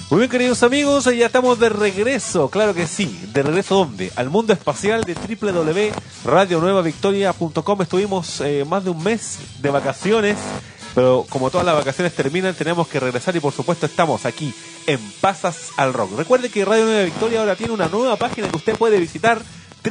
Muy bien, queridos amigos, ya estamos de regreso, claro que sí. ¿De regreso dónde? Al mundo espacial de www.radionuevavictoria.com. Estuvimos más de un mes de vacaciones, pero como todas las vacaciones terminan, tenemos que regresar y por supuesto estamos aquí en Pasas al Rock. Recuerde que Radio Nueva Victoria ahora tiene una nueva página que usted puede visitar.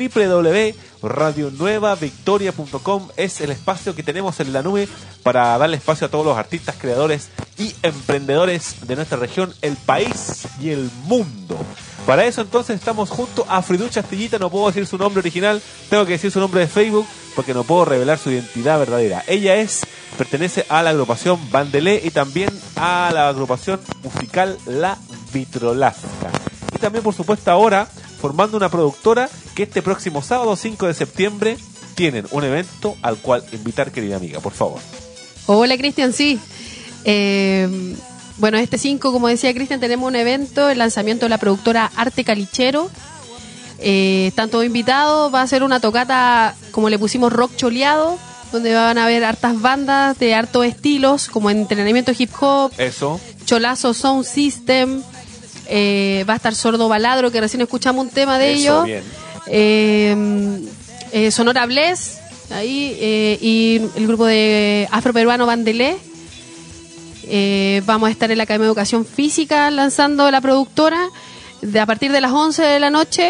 www.radionuevavictoria.com es el espacio que tenemos en la nube para darle espacio a todos los artistas, creadores y emprendedores de nuestra región, el país y el mundo. Para eso entonces estamos junto a Friducha Astillita. No puedo decir su nombre original, tengo que decir su nombre de Facebook porque no puedo revelar su identidad verdadera. Ella pertenece a la agrupación Bandelé y también a la agrupación musical La Vitrolasca. Y también por supuesto ahora formando una productora que este próximo sábado 5 de septiembre tienen un evento al cual invitar, querida amiga, por favor. Hola, Cristian, sí. Bueno, este 5, como decía Cristian, tenemos un evento, el lanzamiento de la productora Arte Calichero. Están todos invitados, va a ser una tocata, como le pusimos, rock choleado, donde van a haber hartas bandas de hartos estilos, como entrenamiento hip hop, eso, Cholazo Sound System. Va a estar Sordo Baladro, que recién escuchamos un tema de eso, ellos. Bien. Sonora Bless, ahí, y el grupo de afroperuano Bandelé. Vamos a estar en la Academia de Educación Física lanzando la productora a partir de las 11 de la noche.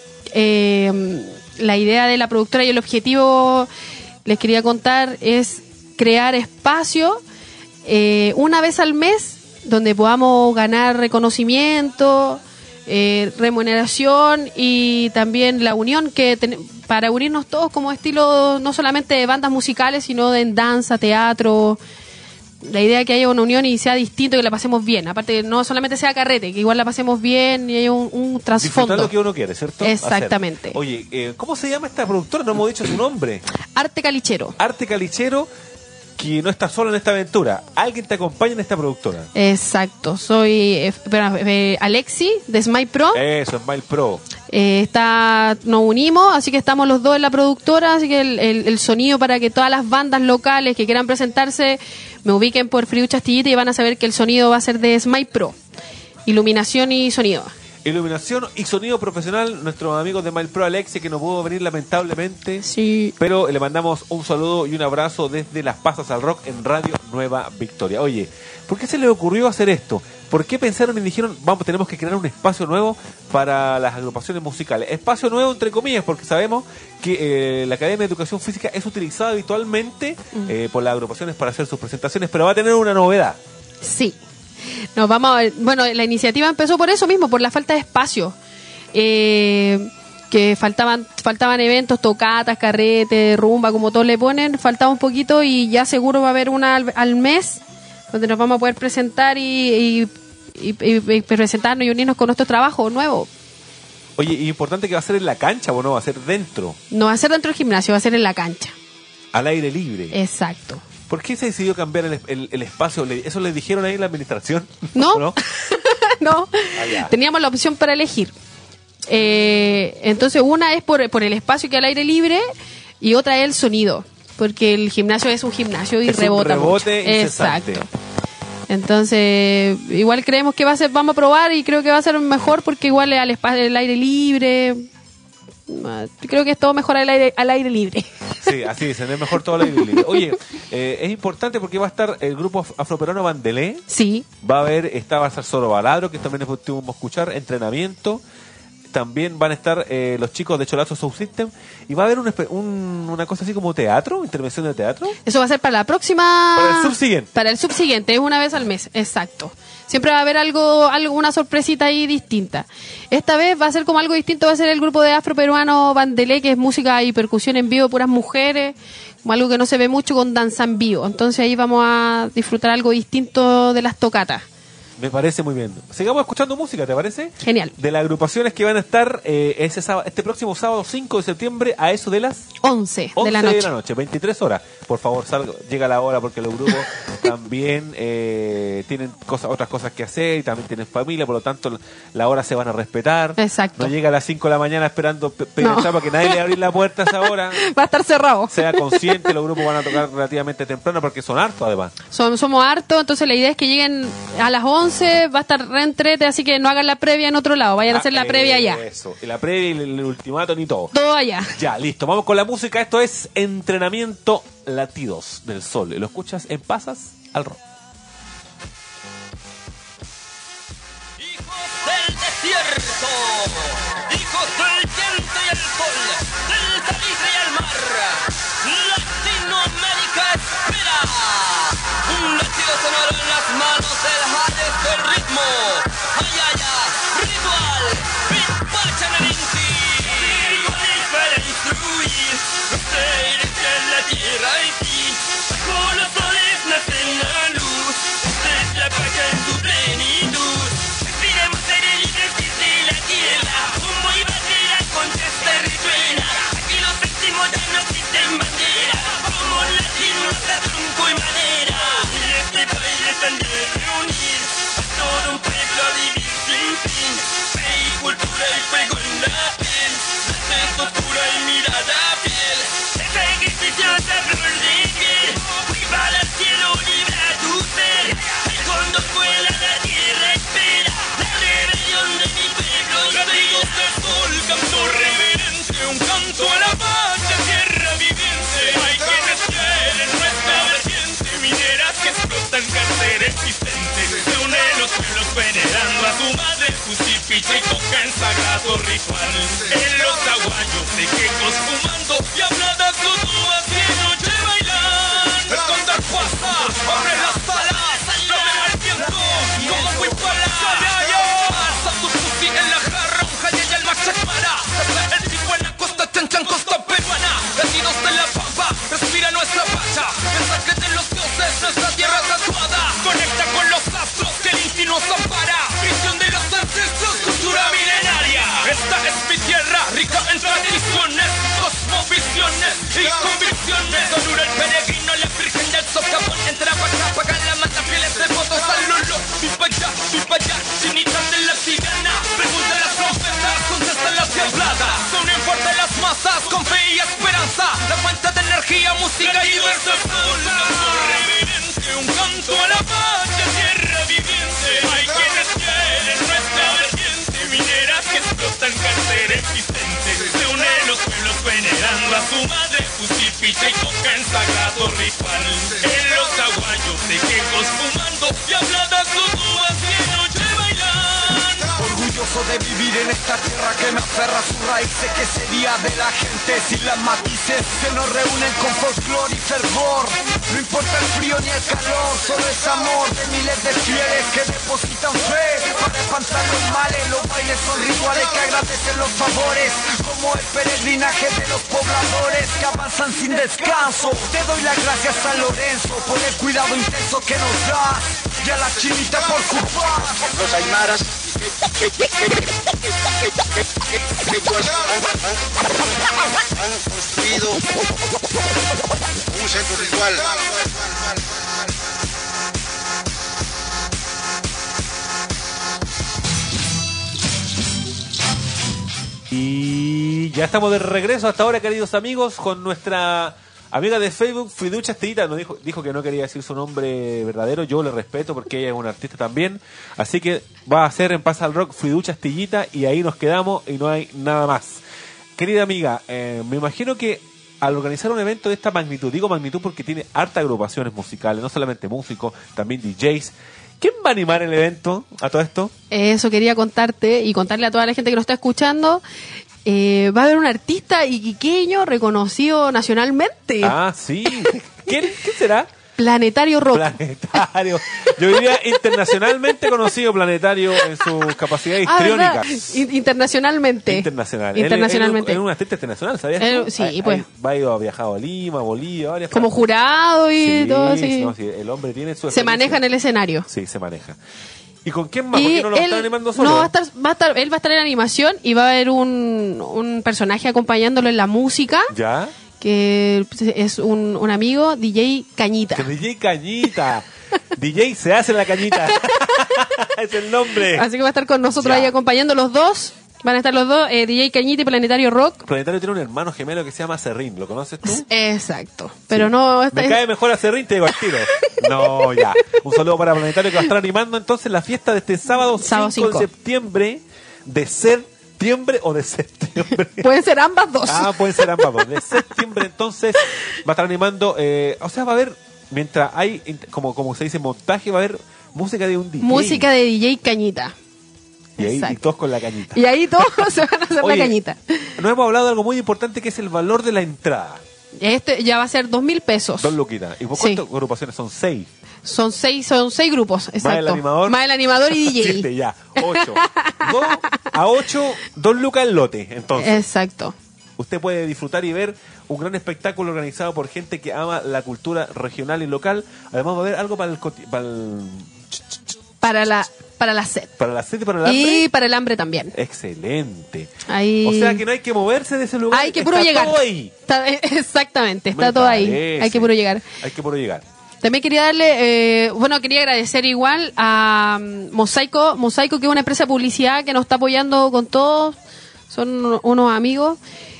La idea de la productora y el objetivo, les quería contar, es crear espacio una vez al mes donde podamos ganar reconocimiento, remuneración y también la unión para unirnos todos como estilo no solamente de bandas musicales, sino de danza, teatro. La idea es que haya una unión y sea distinto, que la pasemos bien. Aparte que no solamente sea carrete, que igual la pasemos bien y haya un trasfondo. Disfrutar lo que uno quiere, ¿cierto? Exactamente. Hacer. Oye, ¿cómo se llama esta productora? No hemos dicho su nombre. Arte Calichero. Arte Calichero, que no está solo en esta aventura. Alguien te acompaña en esta productora. Exacto. Soy Alexi, de Smile Pro. Eso, Smile Pro. Nos unimos, así que estamos los dos en la productora, así que el sonido para que todas las bandas locales que quieran presentarse me ubiquen por Friducha Astillita y van a saber que el sonido va a ser de Smile Pro. Iluminación y sonido. Iluminación y sonido profesional, nuestros amigos de Smile Pro, Alexia, que no pudo venir lamentablemente. Sí. Pero le mandamos un saludo y un abrazo desde las Pasas al Rock en Radio Nueva Victoria. Oye, ¿por qué se les ocurrió hacer esto? ¿Por qué pensaron y dijeron, tenemos que crear un espacio nuevo para las agrupaciones musicales? Espacio nuevo entre comillas, porque sabemos que la Academia de Educación Física es utilizada habitualmente por las agrupaciones para hacer sus presentaciones, pero va a tener una novedad. Sí. Bueno, la iniciativa empezó por eso mismo, por la falta de espacio. Que faltaban eventos, tocatas, carretes, rumba, como todos le ponen, faltaba un poquito y ya seguro va a haber una al mes donde nos vamos a poder presentar y presentarnos y unirnos con nuestro trabajo nuevo. Oye, y importante que va a ser en la cancha, ¿o no? Va a ser dentro. No va a ser dentro del gimnasio, va a ser en la cancha. Al aire libre. Exacto. ¿Por qué se decidió cambiar el espacio? ¿Eso le dijeron ahí en la administración? No, ¿No? no. Teníamos la opción para elegir. Entonces una es por el espacio que hay al aire libre y otra es el sonido, porque el gimnasio es un gimnasio y es rebota un rebote mucho. incesante. Exacto. Entonces igual creemos que vamos a probar y creo que va a ser mejor porque igual al espacio al aire libre. Creo que es todo mejor al aire libre. Sí, así dicen, es mejor todo al aire libre. Oye, es importante porque va a estar el grupo afroperuano Bandelé. Sí. Va a estar Sordo Baladro, que también pudimos escuchar, entrenamiento. También van a estar los chicos de Cholazo Sound System. Y va a haber una cosa así como teatro, intervención de teatro. Eso va a ser para la próxima... Para el subsiguiente. Para el subsiguiente, es una vez al mes, exacto. Siempre va a haber una sorpresita ahí distinta. Esta vez va a ser como algo distinto, va a ser el grupo de afroperuano Bandelé, que es música y percusión en vivo, puras mujeres, como algo que no se ve mucho con danza en vivo. Entonces ahí vamos a disfrutar algo distinto de las tocatas. Me parece muy bien. Sigamos escuchando música, ¿te parece? Genial. De las agrupaciones que van a estar este próximo sábado 5 de septiembre a eso de las 11 de la noche. 23 horas. Por favor, llega la hora porque los grupos también tienen otras cosas que hacer y también tienen familia, por lo tanto la hora se van a respetar. Exacto. No llega a las 5 de la mañana esperando para que nadie le abra la puerta a esa hora. Va a estar cerrado. Sea consciente, los grupos van a tocar relativamente temprano porque son hartos además. Somos hartos, entonces la idea es que lleguen a las 11, va a estar reentrete, así que no hagan la previa en otro lado, vayan a hacer la previa allá. Eso, y la previa y el ultimátum y todo. Todo allá. Ya, listo, vamos con la música. Esto es Entrenamiento Latidos del Sol. Lo escuchas en Pasas al Rock. Hijos del desierto, hijos del viento y el sol, del salitre y el mar, Latinoamérica espera. Un latido sonoro en las manos del Hades del ritmo. Ay, ay, ay, ritual, Pipachanelinti. Para instruir los seres de la tierra y ti. Bajo los soles nace la luz, es la paz en su plenitud. Respiremos aire libre desde la tierra, humo y bandera contesta y resuena. Aquí los sentimos ya no existen banderas, somos latinos de tronco y madera. Y este baile tan de reunir a todo un pueblo a vivir sin fin. Fe y cultura y fuego en la piel, respeto pura y mirada fiel. Ese ejercicio de flor de piel, viva al cielo, libra tu ser. El cóndor vuela, la tierra espera la rebelión de mi pueblo. Latidos del sol, canto reverente, un canto a la paz de tierra viviente. Hay quienes quieren nuestra vertiente, mineras que explotan cáncer existente. Se unen los pueblos venerando a su madre, Justipicha y tocan sagrado ritual. En los aguayos de quecos fumando y habladas tutúas de noche bailan. El cóndor pasa, abre las alas, llama al viento, como muy pala. Alza tu pussy en la jarra, un jaya y el machacmara. El tipo en la costa, chanchan, costa peruana. Latidos de la pampa, respira nuestra pacha. Mensaje de los dioses, nuestra tierra tatuada. Conecta con los astros que el inti nos ampara. Visión de los ancestros, cultura milenaria. Esta es mi tierra, rica en tradiciones, cosmovisiones y convicciones. Sonura el peregrino, la virgen del socavón. Entra para acá, pagan la mata, fieles devotos al Lolo. Viva allá, chinitas de la tirana. Pregunta las profetas, contestan las habladas. Son en fuerte las masas, con fe y esperanza. La fuente de energía, música y diverso sol. Un canto reverente, un canto a la paz de tierra viviente. Hay quienes quieren nuestra vertiente, mineras que explotan cáncer existente. Se unen los pueblos venerando a su madre, Justipicha y tocan sagrado ritual. En los aguayos de quecos fumando y habladas tutúas de noche bailan. Orgulloso de vivir en esta tierra que me aferra a sus raíces, que sería de la gente sin las matices que nos reúnen con folclore y fervor. No importa el frío ni el calor, solo es amor de miles de fieles que depositan fe para espantar los males. Los bailes son rituales que agradecen los favores, como el peregrinaje de los pobladores que avanzan sin descanso. Te doy las gracias a Lorenzo por el cuidado intenso que nos das, y a la chinita por su paz. Los aymaras han construido un centro ritual. Y ya estamos de regreso hasta ahora, queridos amigos, con nuestra amiga de Facebook, Friducha Estillita. Nos dijo que no quería decir su nombre verdadero. Yo le respeto porque ella es una artista también. Así que va a ser en Pasa al Rock Friducha Estillita y ahí nos quedamos y no hay nada más. Querida amiga, me imagino que al organizar un evento de esta magnitud, digo magnitud porque tiene hartas agrupaciones musicales, no solamente músicos, también DJs. ¿Quién va a animar el evento a todo esto? Eso quería contarte y contarle a toda la gente que nos está escuchando. Va a haber un artista iquiqueño reconocido nacionalmente. Ah, sí. ¿Quién será? Planetario Rock. Planetario. Yo diría internacionalmente conocido Planetario en sus capacidades histriónicas. Internacionalmente. Internacionalmente. Es un artista internacional, ¿sabías? Sí, pues. Ha viajado a Lima, Bolivia, varias como partes. Jurado y sí, todo así. No, sí, el hombre tiene su Se maneja en el escenario. Sí, se maneja. ¿Y con quién más? ¿Por qué no lo están animando solo? No, él va a estar en animación y va a haber un personaje acompañándolo en la música. ¿Ya? Que es un amigo, DJ Cañita. Que DJ Cañita. DJ se hace la cañita. Es el nombre. Así que va a estar con nosotros Ya. ahí acompañando los dos. Van a estar los dos, DJ Cañita y Planetario Rock. Planetario tiene un hermano gemelo que se llama Serrín. ¿Lo conoces tú? Exacto. Pero no... Me cae mejor a Serrín, te digo al tiro. No, ya. Un saludo para Planetario que va a estar animando entonces la fiesta de este sábado 5 5. de septiembre. ¿De septiembre o de septiembre? Pueden ser ambas dos. Ah, pueden ser ambas dos. De septiembre entonces va a estar animando, o sea, va a haber, mientras hay, como se dice, montaje, va a haber música de un DJ. Música de DJ Cañita. Y ahí y Exacto. todos con la cañita. Y ahí todos se van a hacer Oye, la cañita. No hemos hablado de algo muy importante que es el valor de la entrada. Este ya va a ser 2.000 pesos. 2 luquitas. ¿Y por Sí. cuántas agrupaciones? Son 6. Son seis grupos, exacto. Más el animador. Más el animador y DJ. 7 ya. 8. 2 a 8, 2 lucas el lote. Entonces, Exacto. usted puede disfrutar y ver un gran espectáculo organizado por gente que ama la cultura regional y local. Además va a haber algo para Para la sed. para la sed y para el hambre. Y para el hambre también. Excelente. Ahí... O sea que no hay que moverse de ese lugar. Hay que puro está llegar. todo ahí. Exactamente, está Me todo ahí. parece. Hay que puro llegar. Hay que puro llegar. También quería darle, quería agradecer igual a Mosaico, que es una empresa de publicidad que nos está apoyando con todos, son unos amigos.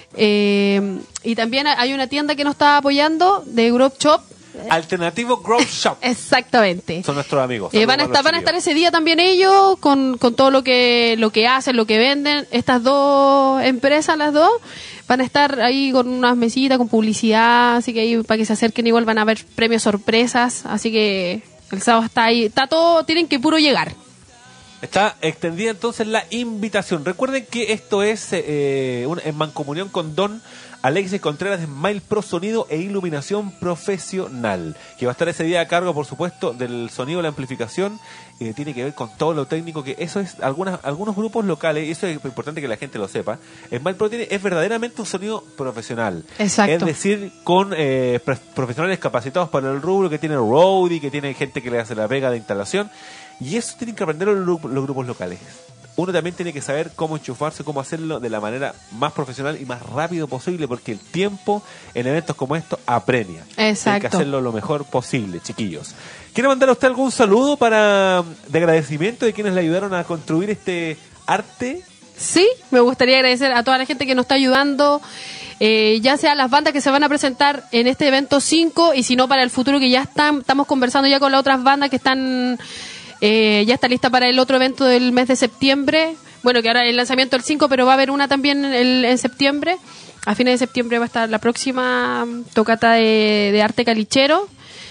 Y también hay una tienda que nos está apoyando de Grove Shop. Alternativo Grove Shop. Exactamente. Son nuestros amigos. Van a estar ese día también ellos con todo lo que hacen, lo que venden. Estas dos empresas, las dos, van a estar ahí con unas mesitas, con publicidad, así que ahí para que se acerquen igual van a haber premios sorpresas, así que el sábado está ahí, está todo, tienen que puro llegar. Está extendida entonces la invitación. Recuerden que esto es en mancomunión con Don Alexis Contreras de Smile Pro Sonido e Iluminación Profesional, que va a estar ese día a cargo, por supuesto, del sonido, la amplificación, tiene que ver con todo lo técnico, que eso es algunos grupos locales, y eso es importante que la gente lo sepa. Smile Pro es verdaderamente un sonido profesional. Exacto. Es decir, con profesionales capacitados para el rubro, que tiene roadie, que tiene gente que le hace la pega de instalación, y eso tienen que aprender los grupos locales. Uno también tiene que saber cómo enchufarse, cómo hacerlo de la manera más profesional y más rápido posible, porque el tiempo en eventos como estos apremia. Exacto. Hay que hacerlo lo mejor posible, chiquillos. ¿Quiere mandar a usted algún saludo de agradecimiento de quienes le ayudaron a construir este arte? Sí, me gustaría agradecer a toda la gente que nos está ayudando, ya sea las bandas que se van a presentar en este evento 5, y si no para el futuro, que ya estamos conversando ya con las otras bandas que están... ya está lista para el otro evento del mes de septiembre. Bueno, que ahora el lanzamiento el 5, pero va a haber una también en septiembre. A fines de septiembre va a estar la próxima tocata de arte calichero.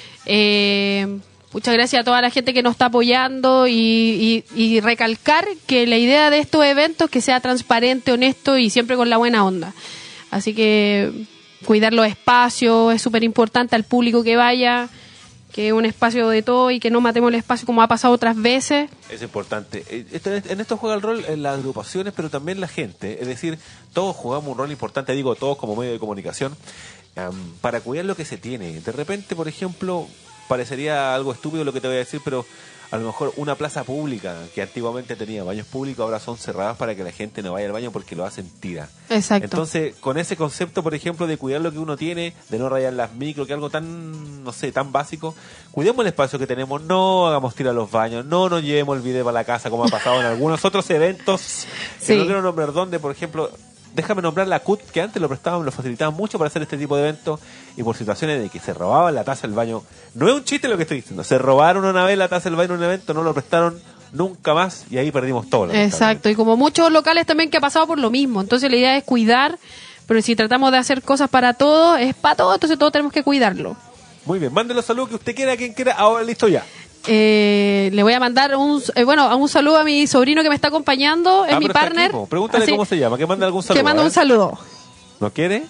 Muchas gracias a toda la gente que nos está apoyando y recalcar que la idea de estos eventos es que sea transparente, honesto y siempre con la buena onda. Así que cuidar los espacios es súper importante, al público que vaya, que es un espacio de todo y que no matemos el espacio como ha pasado otras veces. Es importante. En esto juega el rol las agrupaciones, pero también la gente. Es decir, todos jugamos un rol importante, digo todos como medio de comunicación, para cuidar lo que se tiene. De repente, por ejemplo, parecería algo estúpido lo que te voy a decir, pero a lo mejor una plaza pública que antiguamente tenía baños públicos ahora son cerradas para que la gente no vaya al baño porque lo hacen tira. Exacto. Entonces, con ese concepto, por ejemplo, de cuidar lo que uno tiene, de no rayar las micro, que algo tan, no sé, tan básico, cuidemos el espacio que tenemos, no hagamos tira a los baños, no nos llevemos el video para la casa como ha pasado en algunos otros eventos, que Sí. no quiero nombrar dónde, por ejemplo. Déjame nombrar la CUT, que antes lo prestaban, lo facilitaban mucho para hacer este tipo de eventos, y por situaciones de que se robaban la taza del baño. No es un chiste lo que estoy diciendo, se robaron una vez la taza del baño en un evento, no lo prestaron nunca más, y ahí perdimos todo. Exacto, y como muchos locales también que ha pasado por lo mismo. Entonces la idea es cuidar, pero si tratamos de hacer cosas para todos, es para todos, entonces todos tenemos que cuidarlo. Muy bien, mande los saludos que usted quiera, a quien quiera, ahora listo ya. Le voy a mandar un saludo a mi sobrino que me está acompañando, es mi pero está partner. aquí, po. Pregúntale Así cómo se llama, que mande algún saludo. que mando a un ver. saludo. ¿No quiere?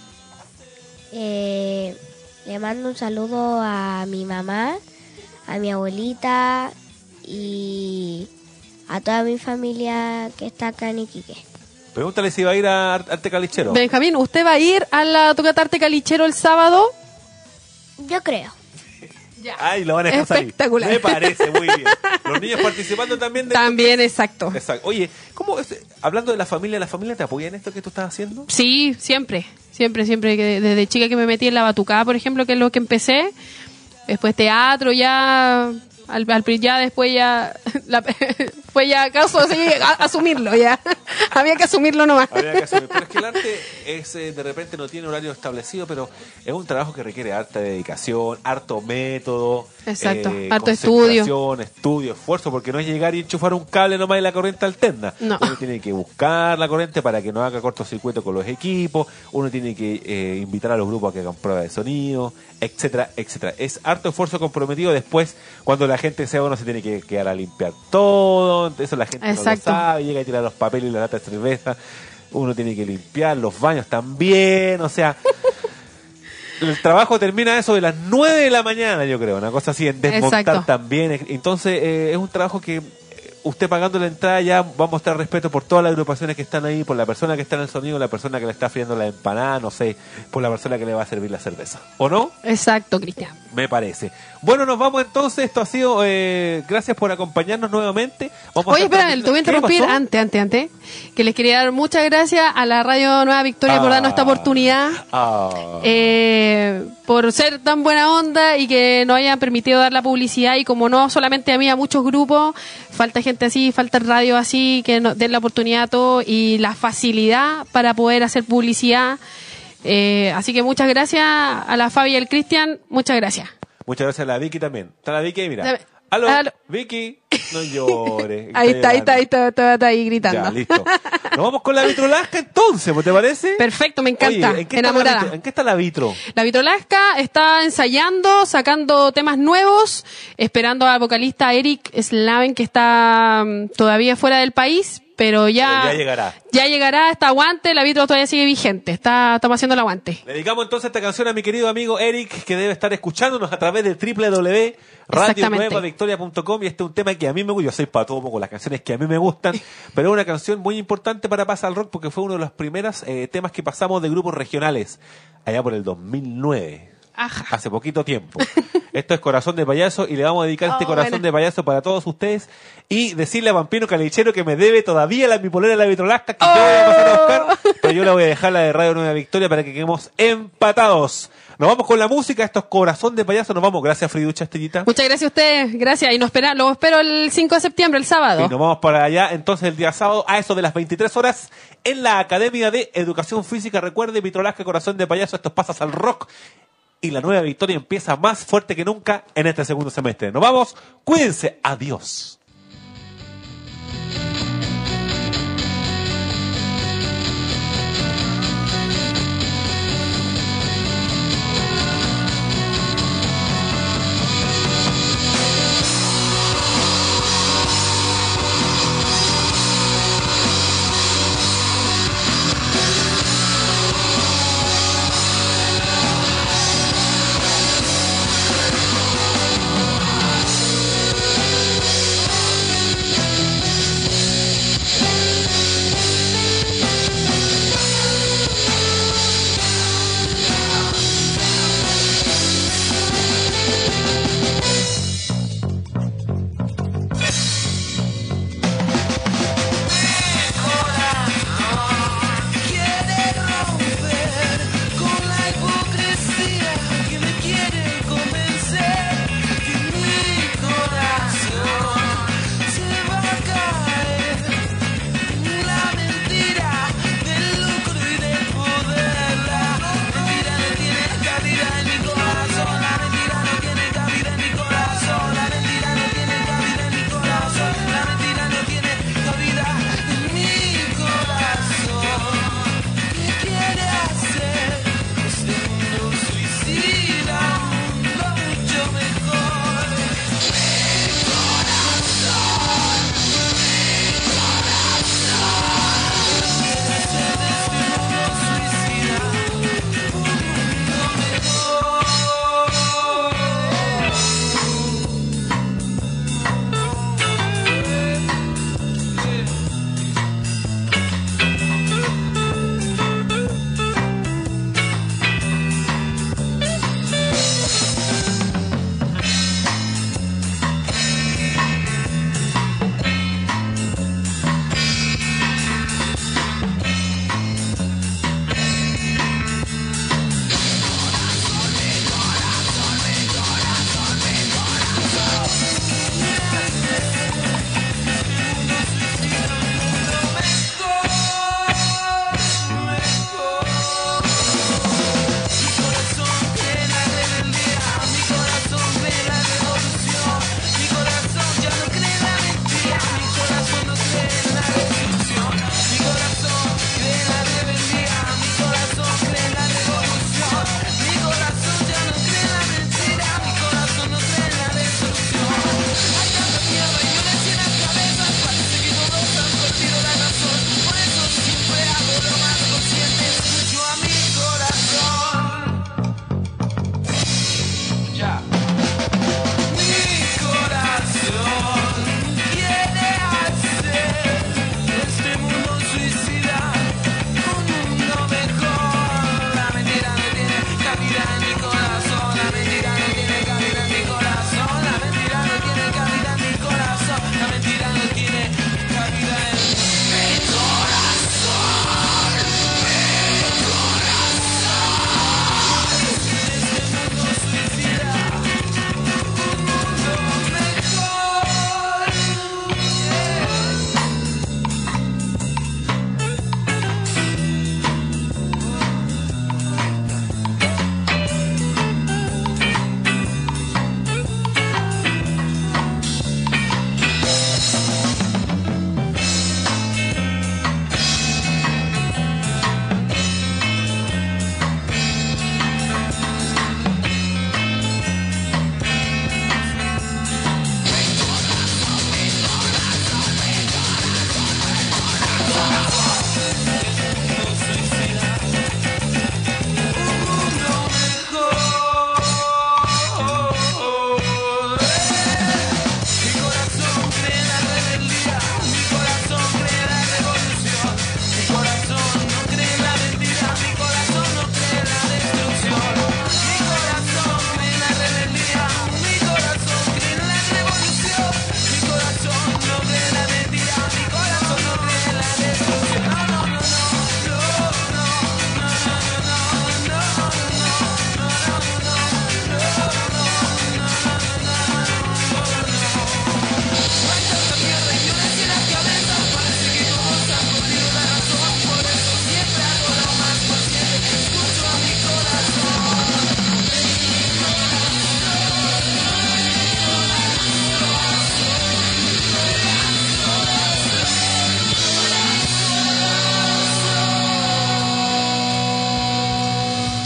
Le mando un saludo a mi mamá, a mi abuelita y a toda mi familia que está acá en Iquique. Pregúntale si va a ir a Arte Calichero. Benjamín, ¿usted va a ir a la tocata arte calichero el sábado? Yo creo. Ay, lo van a dejar salir. Espectacular. Me parece muy bien. Los niños participando también de También, exacto. Exacto. Oye, ¿cómo hablando de la familia te apoya en esto que tú estás haciendo? Sí, siempre, que desde chica que me metí en la batucada, por ejemplo, que es lo que empecé, después teatro ya, Ya después ya fue ya caso así asumirlo ya. Había que asumirlo nomás. Habría que asumir. Pero es que el arte es, de repente no tiene horario establecido, pero es un trabajo que requiere harta dedicación, harto método, Exacto, harto estudio, esfuerzo, porque no es llegar y enchufar un cable nomás y la corriente alterna. No. Uno tiene que buscar la corriente para que no haga cortocircuito con los equipos, uno tiene que invitar a los grupos a que hagan pruebas de sonido, etcétera, etcétera. Es harto esfuerzo comprometido. Después, cuando la gente se va, uno se tiene que quedar a limpiar todo, eso la gente no lo sabe, llega a tirar los papeles y la lata de cerveza, uno tiene que limpiar los baños también, o sea, el trabajo termina eso de las 9 de la mañana, yo creo, una cosa así, en desmontar. Exacto. También, entonces es un trabajo que usted pagando la entrada ya va a mostrar respeto por todas las agrupaciones que están ahí, por la persona que está en el sonido, la persona que le está friendo la empanada, no sé, por la persona que le va a servir la cerveza, ¿o no? Exacto, Cristian. Me parece. Bueno, nos vamos entonces. Esto ha sido. Gracias por acompañarnos nuevamente. Oye, espera, te voy a interrumpir antes. Que les quería dar muchas gracias a la Radio Nueva Victoria por darnos esta oportunidad. Por ser tan buena onda y que nos hayan permitido dar la publicidad. Y como no solamente a mí, a muchos grupos, falta gente así, falta radio así, que nos den la oportunidad a todos y la facilidad para poder hacer publicidad. Así que muchas gracias a la Fabi y al Cristian, muchas gracias. Muchas gracias a la Vicky también. Está la Vicky ahí, mira. Dame. Aló, Aló. Vicky, no llores. Ahí está ahí gritando. Ya, listo. Nos vamos con la vitrolasca entonces, ¿te parece? Perfecto, me encanta. Oye, Enamorada. ¿en qué está la vitro? La Vitrolasca está ensayando, sacando temas nuevos, esperando al vocalista Eric Slaven, que está todavía fuera del país, pero ya llegará. Ya llegará, está aguante, la Vitro todavía sigue vigente, estamos haciendo el aguante. Le dedicamos entonces esta canción a mi querido amigo Eric, que debe estar escuchándonos a través de www.radionuevavictoria.com, y este es un tema que a mí me gusta. Yo soy patomo con las canciones que a mí me gustan, pero es una canción muy importante para Pasa al Rock porque fue uno de los primeros temas que pasamos de grupos regionales allá por el 2009. Ajá. Hace poquito tiempo. Esto es Corazón de Payaso y le vamos a dedicar este Corazón de Payaso para todos ustedes y decirle a Vampino Calichero que me debe todavía mi polera de la Vitrolasca, que yo voy a pasar a buscar, pero yo la voy a dejar, la de Radio Nueva Victoria, para que quedemos empatados. Nos vamos con la música, esto es Corazón de Payaso, nos vamos. Gracias, Friducha Estellita. Muchas gracias a ustedes, gracias, y lo espero el 5 de septiembre, el sábado. Y nos vamos para allá entonces el día sábado a eso de las 23 horas en la Academia de Educación Física. Recuerde, Vitrolasca, Corazón de Payaso, estos Pasas al Rock. Y la Nueva Victoria empieza más fuerte que nunca en este segundo semestre. Nos vamos, cuídense, adiós.